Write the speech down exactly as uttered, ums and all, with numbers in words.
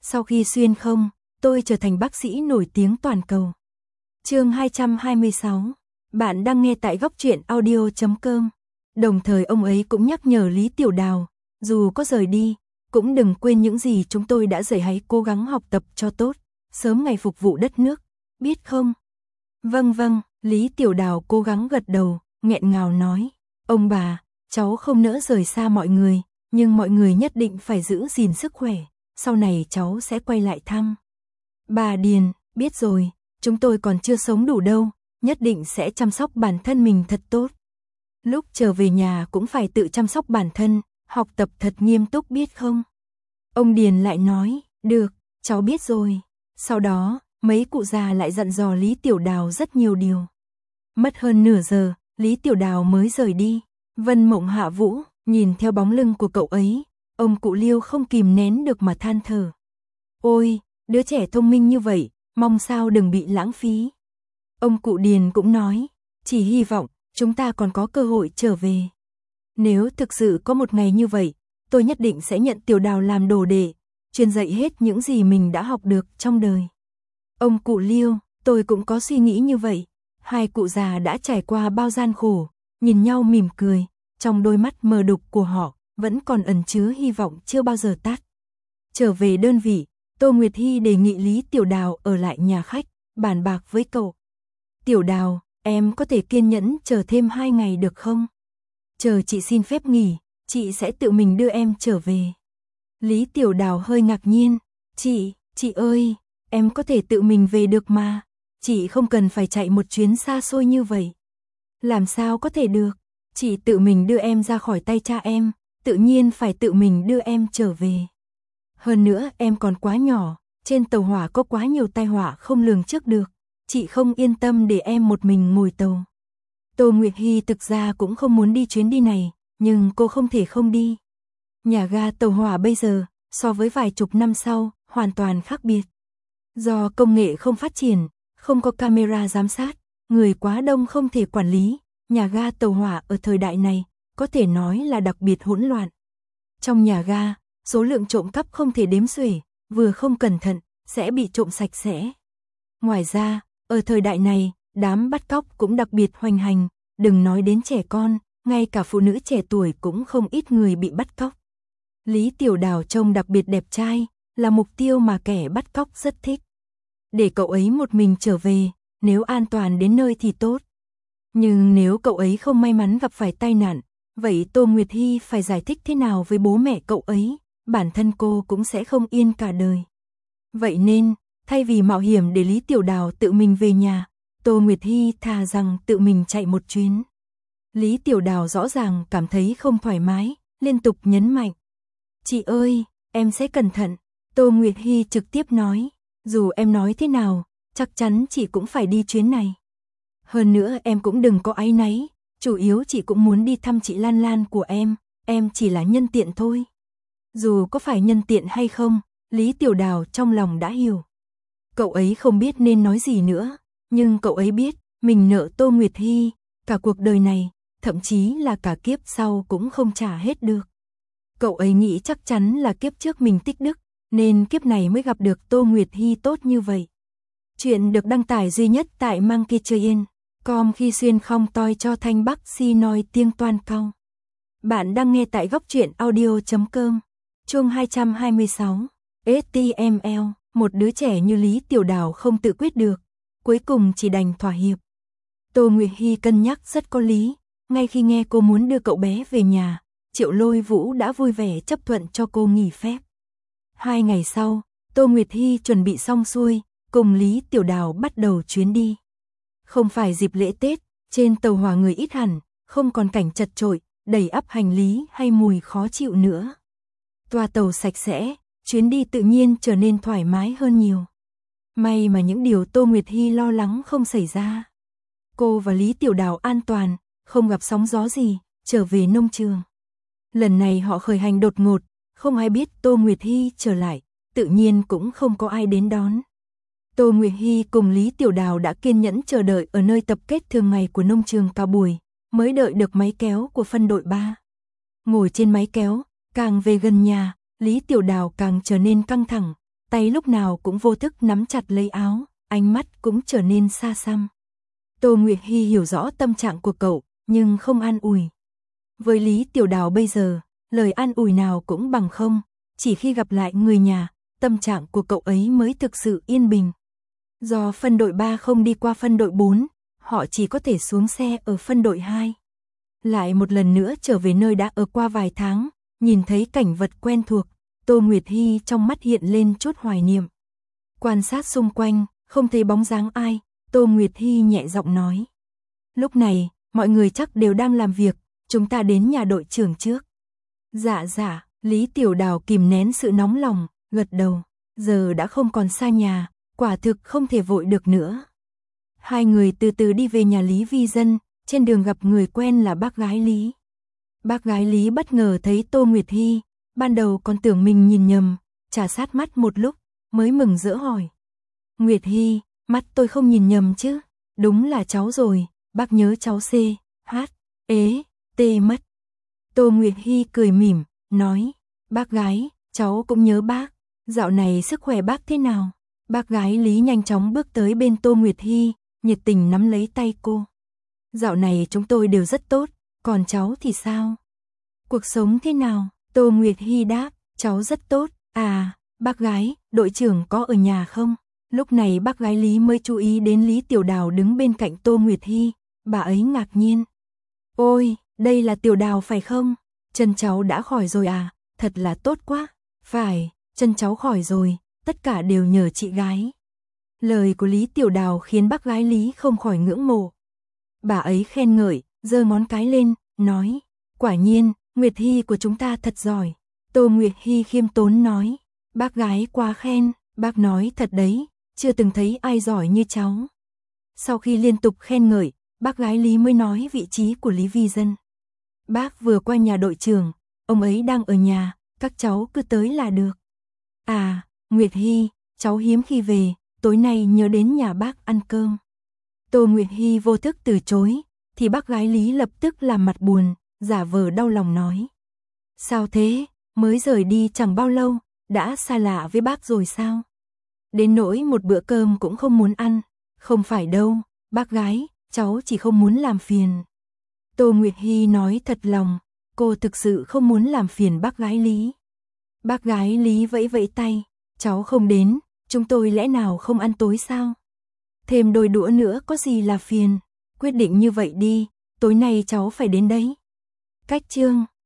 Sau khi xuyên không, tôi trở thành bác sĩ nổi tiếng toàn cầu. Chương hai trăm hai mươi sáu. Bạn đang nghe tại góc truyện audio chấm com. Đồng thời ông ấy cũng nhắc nhở Lý Tiểu Đào, dù có rời đi, cũng đừng quên những gì chúng tôi đã dạy, hãy cố gắng học tập cho tốt, sớm ngày phục vụ đất nước, biết không? Vâng vâng, Lý Tiểu Đào cố gắng gật đầu, nghẹn ngào nói, ông bà, cháu không nỡ rời xa mọi người, nhưng mọi người nhất định phải giữ gìn sức khỏe, sau này cháu sẽ quay lại thăm. Bà Điền, biết rồi, chúng tôi còn chưa sống đủ đâu, nhất định sẽ chăm sóc bản thân mình thật tốt. Lúc trở về nhà cũng phải tự chăm sóc bản thân, học tập thật nghiêm túc biết không? Ông Điền lại nói, được, cháu biết rồi. Sau đó, mấy cụ già lại dặn dò Lý Tiểu Đào rất nhiều điều. Mất hơn nửa giờ, Lý Tiểu Đào mới rời đi. Vân Mộng Hạ Vũ, nhìn theo bóng lưng của cậu ấy, ông cụ Liêu không kìm nén được mà than thở. Ôi, đứa trẻ thông minh như vậy, mong sao đừng bị lãng phí. Ông cụ Điền cũng nói, chỉ hy vọng chúng ta còn có cơ hội trở về. Nếu thực sự có một ngày như vậy, tôi nhất định sẽ nhận Tiểu Đào làm đồ đệ, truyền dạy hết những gì mình đã học được trong đời. Ông cụ Liêu, tôi cũng có suy nghĩ như vậy. Hai cụ già đã trải qua bao gian khổ, nhìn nhau mỉm cười, trong đôi mắt mờ đục của họ vẫn còn ẩn chứa hy vọng chưa bao giờ tắt. Trở về đơn vị, Tô Nguyệt Hy đề nghị Lý Tiểu Đào ở lại nhà khách, bàn bạc với cậu. Tiểu Đào, em có thể kiên nhẫn chờ thêm hai ngày được không? Chờ chị xin phép nghỉ, chị sẽ tự mình đưa em trở về. Lý Tiểu Đào hơi ngạc nhiên, chị, chị ơi, em có thể tự mình về được mà, chị không cần phải chạy một chuyến xa xôi như vậy. Làm sao có thể được, chị tự mình đưa em ra khỏi tay cha em, tự nhiên phải tự mình đưa em trở về. Hơn nữa em còn quá nhỏ, trên tàu hỏa có quá nhiều tai họa không lường trước được, chị không yên tâm để em một mình ngồi tàu. Tô Nguyệt Hy thực ra cũng không muốn đi chuyến đi này, nhưng cô không thể không đi. Nhà ga tàu hỏa bây giờ, so với vài chục năm sau, hoàn toàn khác biệt. Do công nghệ không phát triển, không có camera giám sát, người quá đông không thể quản lý, nhà ga tàu hỏa ở thời đại này, có thể nói là đặc biệt hỗn loạn. Trong nhà ga, số lượng trộm cắp không thể đếm xuể, vừa không cẩn thận, sẽ bị trộm sạch sẽ. Ngoài ra, ở thời đại này, đám bắt cóc cũng đặc biệt hoành hành, đừng nói đến trẻ con, ngay cả phụ nữ trẻ tuổi cũng không ít người bị bắt cóc. Lý Tiểu Đào trông đặc biệt đẹp trai, là mục tiêu mà kẻ bắt cóc rất thích. Để cậu ấy một mình trở về, nếu an toàn đến nơi thì tốt. Nhưng nếu cậu ấy không may mắn gặp phải tai nạn, vậy Tô Nguyệt Hy phải giải thích thế nào với bố mẹ cậu ấy, bản thân cô cũng sẽ không yên cả đời. Vậy nên, thay vì mạo hiểm để Lý Tiểu Đào tự mình về nhà, Tô Nguyệt Hy thà rằng tự mình chạy một chuyến. Lý Tiểu Đào rõ ràng cảm thấy không thoải mái, liên tục nhấn mạnh. Chị ơi, em sẽ cẩn thận. Tô Nguyệt Hy trực tiếp nói, dù em nói thế nào, chắc chắn chị cũng phải đi chuyến này. Hơn nữa em cũng đừng có áy náy, chủ yếu chị cũng muốn đi thăm chị Lan Lan của em, em chỉ là nhân tiện thôi. Dù có phải nhân tiện hay không, Lý Tiểu Đào trong lòng đã hiểu. Cậu ấy không biết nên nói gì nữa, nhưng cậu ấy biết, mình nợ Tô Nguyệt Hy, cả cuộc đời này, thậm chí là cả kiếp sau cũng không trả hết được. Cậu ấy nghĩ chắc chắn là kiếp trước mình tích đức, nên kiếp này mới gặp được Tô Nguyệt Hy tốt như vậy. Chuyện được đăng tải duy nhất tại Monkey Train, com khi xuyên không toi cho thanh bắc si nói tiếng toan cao. Bạn đang nghe tại góc truyện audio chấm com. Chương hai trăm hai mươi sáu. ét tê em lờ, một đứa trẻ như Lý Tiểu Đào không tự quyết được, cuối cùng chỉ đành thỏa hiệp. Tô Nguyệt Hy cân nhắc rất có lý, ngay khi nghe cô muốn đưa cậu bé về nhà, Triệu Lôi Vũ đã vui vẻ chấp thuận cho cô nghỉ phép. Hai ngày sau, Tô Nguyệt Hy chuẩn bị xong xuôi, cùng Lý Tiểu Đào bắt đầu chuyến đi. Không phải dịp lễ Tết, trên tàu hỏa người ít hẳn, không còn cảnh chật chội, đầy ắp hành lý hay mùi khó chịu nữa. Toa tàu sạch sẽ, chuyến đi tự nhiên trở nên thoải mái hơn nhiều. May mà những điều Tô Nguyệt Hy lo lắng không xảy ra. Cô và Lý Tiểu Đào an toàn, không gặp sóng gió gì, trở về nông trường. Lần này họ khởi hành đột ngột, không ai biết Tô Nguyệt Hy trở lại, tự nhiên cũng không có ai đến đón. Tô Nguyệt Hy cùng Lý Tiểu Đào đã kiên nhẫn chờ đợi ở nơi tập kết thường ngày của nông trường cả buổi, mới đợi được máy kéo của phân đội ba. Ngồi trên máy kéo, càng về gần nhà, Lý Tiểu Đào càng trở nên căng thẳng, tay lúc nào cũng vô thức nắm chặt lấy áo, ánh mắt cũng trở nên xa xăm. Tô Nguyệt Hy hiểu rõ tâm trạng của cậu, nhưng không an ủi. Với Lý Tiểu Đào bây giờ, lời an ủi nào cũng bằng không, chỉ khi gặp lại người nhà, tâm trạng của cậu ấy mới thực sự yên bình. Do phân đội ba không đi qua phân đội bốn, họ chỉ có thể xuống xe ở phân đội hai. Lại một lần nữa trở về nơi đã ở qua vài tháng, nhìn thấy cảnh vật quen thuộc, Tô Nguyệt Hy trong mắt hiện lên chút hoài niệm. Quan sát xung quanh, không thấy bóng dáng ai, Tô Nguyệt Hy nhẹ giọng nói. Lúc này, mọi người chắc đều đang làm việc, chúng ta đến nhà đội trưởng trước. Dạ dạ, Lý Tiểu Đào kìm nén sự nóng lòng, gật đầu, giờ đã không còn xa nhà, quả thực không thể vội được nữa. Hai người từ từ đi về nhà Lý Vi Dân, trên đường gặp người quen là bác gái Lý. Bác gái Lý bất ngờ thấy Tô Nguyệt Hy, ban đầu còn tưởng mình nhìn nhầm, trà sát mắt một lúc, mới mừng rỡ hỏi. Nguyệt Hy, mắt tôi không nhìn nhầm chứ, đúng là cháu rồi, bác nhớ cháu C, H, ế, T mất. Tô Nguyệt Hy cười mỉm, nói, bác gái, cháu cũng nhớ bác, dạo này sức khỏe bác thế nào? Bác gái Lý nhanh chóng bước tới bên Tô Nguyệt Hy, nhiệt tình nắm lấy tay cô. Dạo này chúng tôi đều rất tốt, còn cháu thì sao? Cuộc sống thế nào? Tô Nguyệt Hy đáp, cháu rất tốt. À, bác gái, đội trưởng có ở nhà không? Lúc này bác gái Lý mới chú ý đến Lý Tiểu Đào đứng bên cạnh Tô Nguyệt Hy, bà ấy ngạc nhiên. Ôi, đây là Tiểu Đào phải không? Chân cháu đã khỏi rồi à? Thật là tốt quá. Phải, chân cháu khỏi rồi, tất cả đều nhờ chị gái. Lời của Lý Tiểu Đào khiến bác gái Lý không khỏi ngưỡng mộ. Bà ấy khen ngợi, giơ ngón cái lên, nói, quả nhiên, Nguyệt Hy của chúng ta thật giỏi. Tô Nguyệt Hy khiêm tốn nói, bác gái quá khen, bác nói thật đấy, chưa từng thấy ai giỏi như cháu. Sau khi liên tục khen ngợi, bác gái Lý mới nói vị trí của Lý Vi Dân. Bác vừa qua nhà đội trưởng, ông ấy đang ở nhà, các cháu cứ tới là được. À, Nguyệt Hy, cháu hiếm khi về, tối nay nhớ đến nhà bác ăn cơm. Tô Nguyệt Hy vô thức từ chối, thì bác gái Lý lập tức làm mặt buồn, giả vờ đau lòng nói. Sao thế, mới rời đi chẳng bao lâu, đã xa lạ với bác rồi sao? Đến nỗi một bữa cơm cũng không muốn ăn, không phải đâu, bác gái, cháu chỉ không muốn làm phiền. Tô Nguyệt Hy nói thật lòng, cô thực sự không muốn làm phiền bác gái Lý. Bác gái Lý vẫy vẫy tay, cháu không đến, chúng tôi lẽ nào không ăn tối sao? Thêm đôi đũa nữa có gì là phiền, quyết định như vậy đi, tối nay cháu phải đến đấy. Cách chương